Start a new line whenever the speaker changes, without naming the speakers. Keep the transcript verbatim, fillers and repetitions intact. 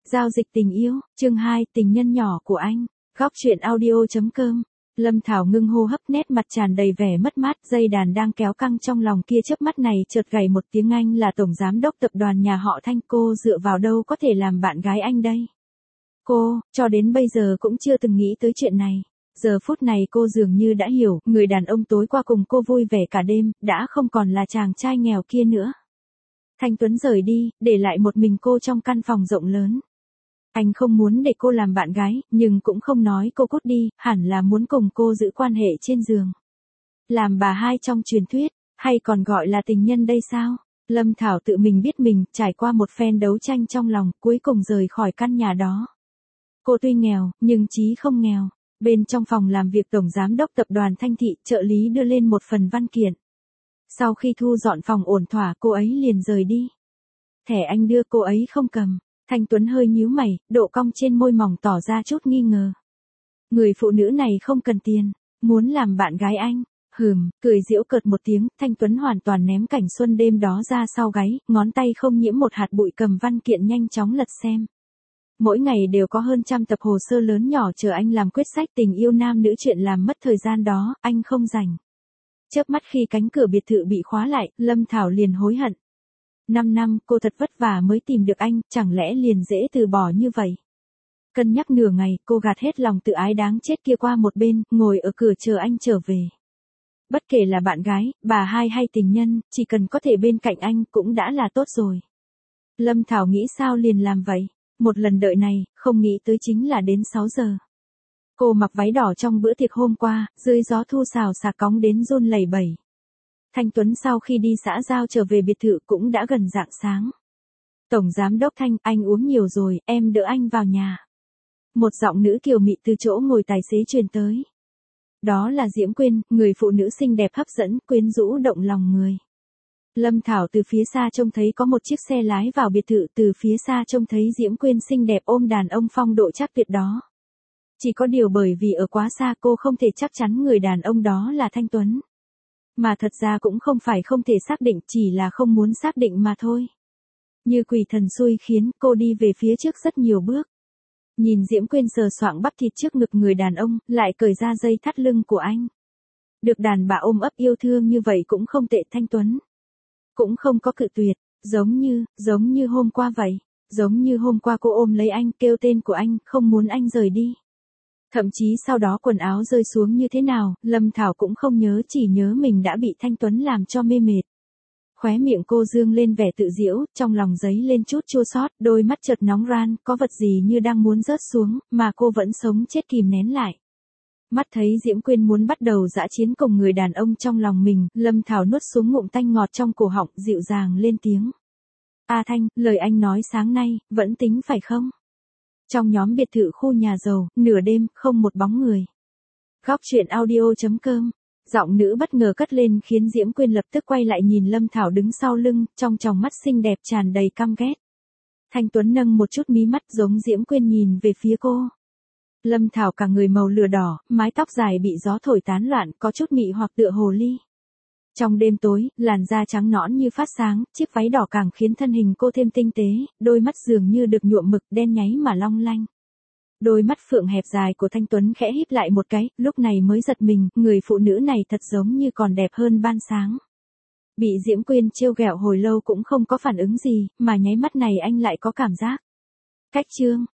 Giao dịch tình yêu, chương hai, tình nhân nhỏ của anh. Góc truyện audio chấm com. Lâm Thảo ngưng hô hấp, nét mặt tràn đầy vẻ mất mát, dây đàn đang kéo căng trong lòng kia chớp mắt này chợt gảy một tiếng, anh là tổng giám đốc tập đoàn nhà họ Thanh, cô dựa vào đâu có thể làm bạn gái anh đây? Cô, cho đến bây giờ cũng chưa từng nghĩ tới chuyện này. Giờ phút này cô dường như đã hiểu, người đàn ông tối qua cùng cô vui vẻ cả đêm, đã không còn là chàng trai nghèo kia nữa. Thanh Tuấn rời đi, để lại một mình cô trong căn phòng rộng lớn. Anh không muốn để cô làm bạn gái, nhưng cũng không nói cô cút đi, hẳn là muốn cùng cô giữ quan hệ trên giường. Làm bà hai trong truyền thuyết, hay còn gọi là tình nhân đây sao? Lâm Thảo tự mình biết mình, trải qua một phen đấu tranh trong lòng, cuối cùng rời khỏi căn nhà đó. Cô tuy nghèo, nhưng trí không nghèo. Bên trong phòng làm việc tổng giám đốc tập đoàn Thanh Thị, trợ lý đưa lên một phần văn kiện. Sau khi thu dọn phòng ổn thỏa, cô ấy liền rời đi. Thẻ anh đưa cô ấy không cầm. Thanh Tuấn hơi nhíu mày, độ cong trên môi mỏng tỏ ra chút nghi ngờ. Người phụ nữ này không cần tiền, muốn làm bạn gái anh. Hừm, cười giễu cợt một tiếng, Thanh Tuấn hoàn toàn ném cảnh xuân đêm đó ra sau gáy, ngón tay không nhiễm một hạt bụi cầm văn kiện nhanh chóng lật xem. Mỗi ngày đều có hơn trăm tập hồ sơ lớn nhỏ chờ anh làm quyết sách, tình yêu nam nữ chuyện làm mất thời gian đó, anh không rảnh. Chớp mắt khi cánh cửa biệt thự bị khóa lại, Lâm Thảo liền hối hận. Năm năm, cô thật vất vả mới tìm được anh, chẳng lẽ liền dễ từ bỏ như vậy? Cân nhắc nửa ngày, cô gạt hết lòng tự ái đáng chết kia qua một bên, ngồi ở cửa chờ anh trở về. Bất kể là bạn gái, bà hai hay tình nhân, chỉ cần có thể bên cạnh anh cũng đã là tốt rồi. Lâm Thảo nghĩ sao liền làm vậy? Một lần đợi này, không nghĩ tới chính là đến sáu giờ. Cô mặc váy đỏ trong bữa tiệc hôm qua, dưới gió thu xào xạc cóng đến run lẩy bẩy. Thanh Tuấn sau khi đi xã giao trở về biệt thự cũng đã gần rạng sáng. Tổng giám đốc Thanh, anh uống nhiều rồi, em đỡ anh vào nhà. Một giọng nữ kiều mị từ chỗ ngồi tài xế truyền tới. Đó là Diễm Quyên, người phụ nữ xinh đẹp hấp dẫn, quyến rũ động lòng người. Lâm Thảo từ phía xa trông thấy có một chiếc xe lái vào biệt thự, từ phía xa trông thấy Diễm Quyên xinh đẹp ôm đàn ông phong độ chắc tuyệt đó. Chỉ có điều bởi vì ở quá xa cô không thể chắc chắn người đàn ông đó là Thanh Tuấn. Mà thật ra cũng không phải không thể xác định, chỉ là không muốn xác định mà thôi. Như quỷ thần xui khiến, cô đi về phía trước rất nhiều bước. Nhìn Diễm Quyên sờ soạng bắp thịt trước ngực người đàn ông, lại cởi ra dây thắt lưng của anh. Được đàn bà ôm ấp yêu thương như vậy cũng không tệ. Thanh Tuấn cũng không có cự tuyệt, giống như, giống như hôm qua vậy. Giống như hôm qua cô ôm lấy anh, kêu tên của anh, không muốn anh rời đi. Thậm chí sau đó quần áo rơi xuống như thế nào, Lâm Thảo cũng không nhớ, chỉ nhớ mình đã bị Thanh Tuấn làm cho mê mệt. Khóe miệng cô dương lên vẻ tự giễu, trong lòng dấy lên chút chua xót, đôi mắt chợt nóng ran, có vật gì như đang muốn rớt xuống, mà cô vẫn sống chết kìm nén lại. Mắt thấy Diễm Quyên muốn bắt đầu dã chiến cùng người đàn ông trong lòng mình, Lâm Thảo nuốt xuống ngụm tanh ngọt trong cổ họng, dịu dàng lên tiếng. A Thanh, lời anh nói sáng nay, vẫn tính phải không? Trong nhóm biệt thự khu nhà giàu, nửa đêm, không một bóng người. Góc truyện audio chấm com. Giọng nữ bất ngờ cất lên khiến Diễm Quyên lập tức quay lại nhìn Lâm Thảo đứng sau lưng, trong tròng mắt xinh đẹp tràn đầy căm ghét. Thanh Tuấn nâng một chút mí mắt giống Diễm Quyên nhìn về phía cô. Lâm Thảo cả người màu lửa đỏ, mái tóc dài bị gió thổi tán loạn, có chút mị hoặc tựa hồ ly. Trong đêm tối, làn da trắng nõn như phát sáng, chiếc váy đỏ càng khiến thân hình cô thêm tinh tế, đôi mắt dường như được nhuộm mực đen nháy mà long lanh. Đôi mắt phượng hẹp dài của Thanh Tuấn khẽ híp lại một cái, lúc này mới giật mình, người phụ nữ này thật giống như còn đẹp hơn ban sáng. Bị Diễm Quyên trêu ghẹo hồi lâu cũng không có phản ứng gì, mà nháy mắt này anh lại có cảm giác. Cách chương,